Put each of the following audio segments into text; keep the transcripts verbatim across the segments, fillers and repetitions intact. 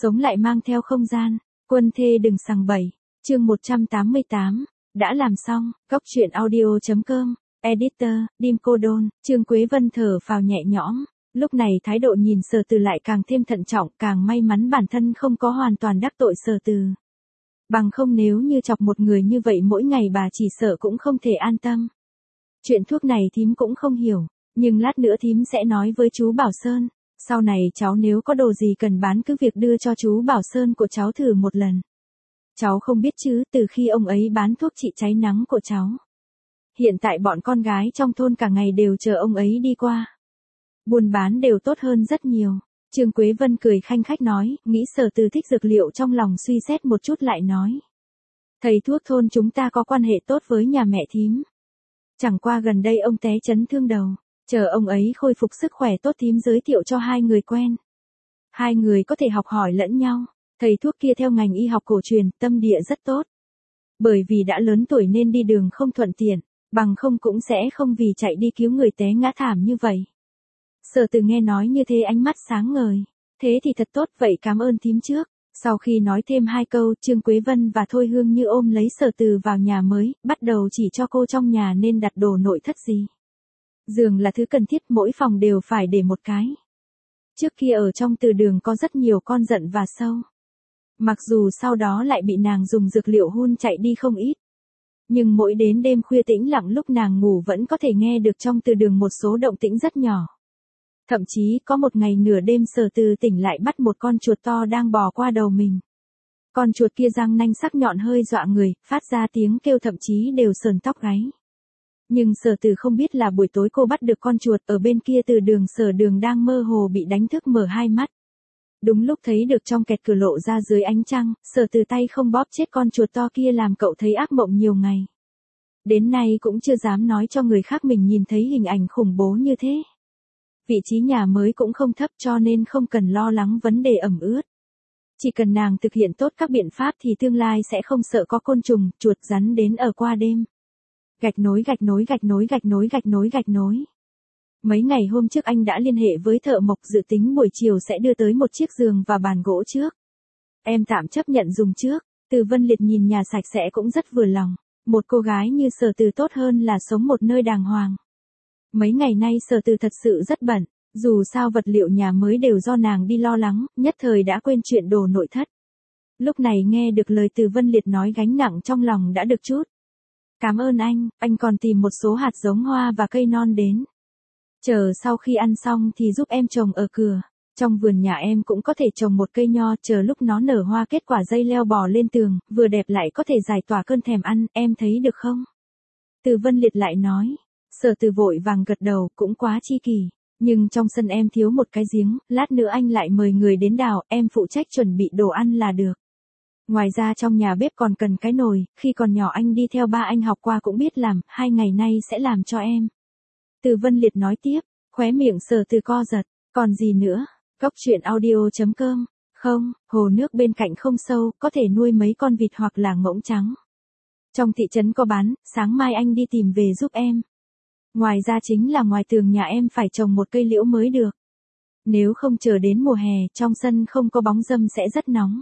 Sống lại mang theo không gian, quân thê đừng sằng bậy. Chương một trăm tám mươi tám, đã làm xong, góc truyện audio.com, editor, Dim Cô Đôn, Trương Quế Vân thở phào nhẹ nhõm, lúc này thái độ nhìn Sở Từ lại càng thêm thận trọng, càng may mắn bản thân không có hoàn toàn đắc tội Sở Từ. Bằng không nếu như chọc một người như vậy mỗi ngày bà chỉ sợ cũng không thể an tâm. Chuyện thuốc này thím cũng không hiểu, nhưng lát nữa thím sẽ nói với chú Bảo Sơn, sau này cháu nếu có đồ gì cần bán cứ việc đưa cho chú Bảo Sơn của cháu thử một lần. Cháu không biết chứ, từ khi ông ấy bán thuốc trị cháy nắng của cháu. Hiện tại bọn con gái trong thôn cả ngày đều chờ ông ấy đi qua. Buôn bán đều tốt hơn rất nhiều. Trương Quế Vân cười khanh khách nói, nghĩ Sở Từ thích dược liệu trong lòng suy xét một chút lại nói. Thầy thuốc thôn chúng ta có quan hệ tốt với nhà mẹ thím. Chẳng qua gần đây ông té chấn thương đầu, chờ ông ấy khôi phục sức khỏe tốt thím giới thiệu cho hai người quen. Hai người có thể học hỏi lẫn nhau. Thầy thuốc kia theo ngành y học cổ truyền, tâm địa rất tốt. Bởi vì đã lớn tuổi nên đi đường không thuận tiện, bằng không cũng sẽ không vì chạy đi cứu người té ngã thảm như vậy. Sở Từ nghe nói như thế ánh mắt sáng ngời. Thế thì thật tốt, vậy cảm ơn thím trước. Sau khi nói thêm hai câu, Trương Quế Vân và Thôi Hương Như ôm lấy Sở Từ vào nhà mới, bắt đầu chỉ cho cô trong nhà nên đặt đồ nội thất gì. Giường là thứ cần thiết, mỗi phòng đều phải để một cái. Trước kia ở trong từ đường có rất nhiều con giận và sâu. Mặc dù sau đó lại bị nàng dùng dược liệu hun chạy đi không ít. Nhưng mỗi đến đêm khuya tĩnh lặng lúc nàng ngủ vẫn có thể nghe được trong từ đường một số động tĩnh rất nhỏ. Thậm chí có một ngày nửa đêm Sở Từ tỉnh lại bắt một con chuột to đang bò qua đầu mình. Con chuột kia răng nanh sắc nhọn hơi dọa người, phát ra tiếng kêu thậm chí đều sờn tóc gáy. Nhưng Sở Từ không biết là buổi tối cô bắt được con chuột ở bên kia từ đường Sở Đường đang mơ hồ bị đánh thức mở hai mắt. Đúng lúc thấy được trong kẹt cửa lộ ra dưới ánh trăng, Sở Từ tay không bóp chết con chuột to kia làm cậu thấy ác mộng nhiều ngày. Đến nay cũng chưa dám nói cho người khác mình nhìn thấy hình ảnh khủng bố như thế. Vị trí nhà mới cũng không thấp cho nên không cần lo lắng vấn đề ẩm ướt. Chỉ cần nàng thực hiện tốt các biện pháp thì tương lai sẽ không sợ có côn trùng, chuột rắn đến ở qua đêm. Gạch nối gạch nối gạch nối gạch nối gạch nối gạch nối. Mấy ngày hôm trước anh đã liên hệ với thợ mộc dự tính buổi chiều sẽ đưa tới một chiếc giường và bàn gỗ trước. Em tạm chấp nhận dùng trước. Từ Vân Liệt nhìn nhà sạch sẽ cũng rất vừa lòng. Một cô gái như Sở Từ tốt hơn là sống một nơi đàng hoàng. Mấy ngày nay Sở Từ thật sự rất bận. Dù sao vật liệu nhà mới đều do nàng đi lo lắng, nhất thời đã quên chuyện đồ nội thất. Lúc này nghe được lời Từ Vân Liệt nói gánh nặng trong lòng đã được chút. Cảm ơn anh, anh còn tìm một số hạt giống hoa và cây non đến. Chờ sau khi ăn xong thì giúp em trồng ở cửa. Trong vườn nhà em cũng có thể trồng một cây nho, chờ lúc nó nở hoa kết quả dây leo bò lên tường, vừa đẹp lại có thể giải tỏa cơn thèm ăn, em thấy được không? Từ Vân Liệt lại nói. Sở Từ vội vàng gật đầu, cũng quá chi kỷ. Nhưng trong sân em thiếu một cái giếng, lát nữa anh lại mời người đến đào, em phụ trách chuẩn bị đồ ăn là được. Ngoài ra trong nhà bếp còn cần cái nồi, khi còn nhỏ anh đi theo ba anh học qua cũng biết làm, hai ngày nay sẽ làm cho em. Từ Vân Liệt nói tiếp, khóe miệng Sở Từ co giật, còn gì nữa, góc truyện audio.com, không, hồ nước bên cạnh không sâu, có thể nuôi mấy con vịt hoặc là ngỗng trắng. Trong thị trấn có bán, sáng mai anh đi tìm về giúp em. Ngoài ra chính là ngoài tường nhà em phải trồng một cây liễu mới được. Nếu không chờ đến mùa hè, trong sân không có bóng râm sẽ rất nóng.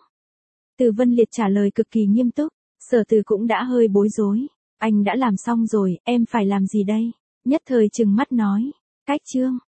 Từ Vân Liệt trả lời cực kỳ nghiêm túc, Sở Từ cũng đã hơi bối rối. Anh đã làm xong rồi, em phải làm gì đây? Nhất thời trừng mắt nói. Cách chương.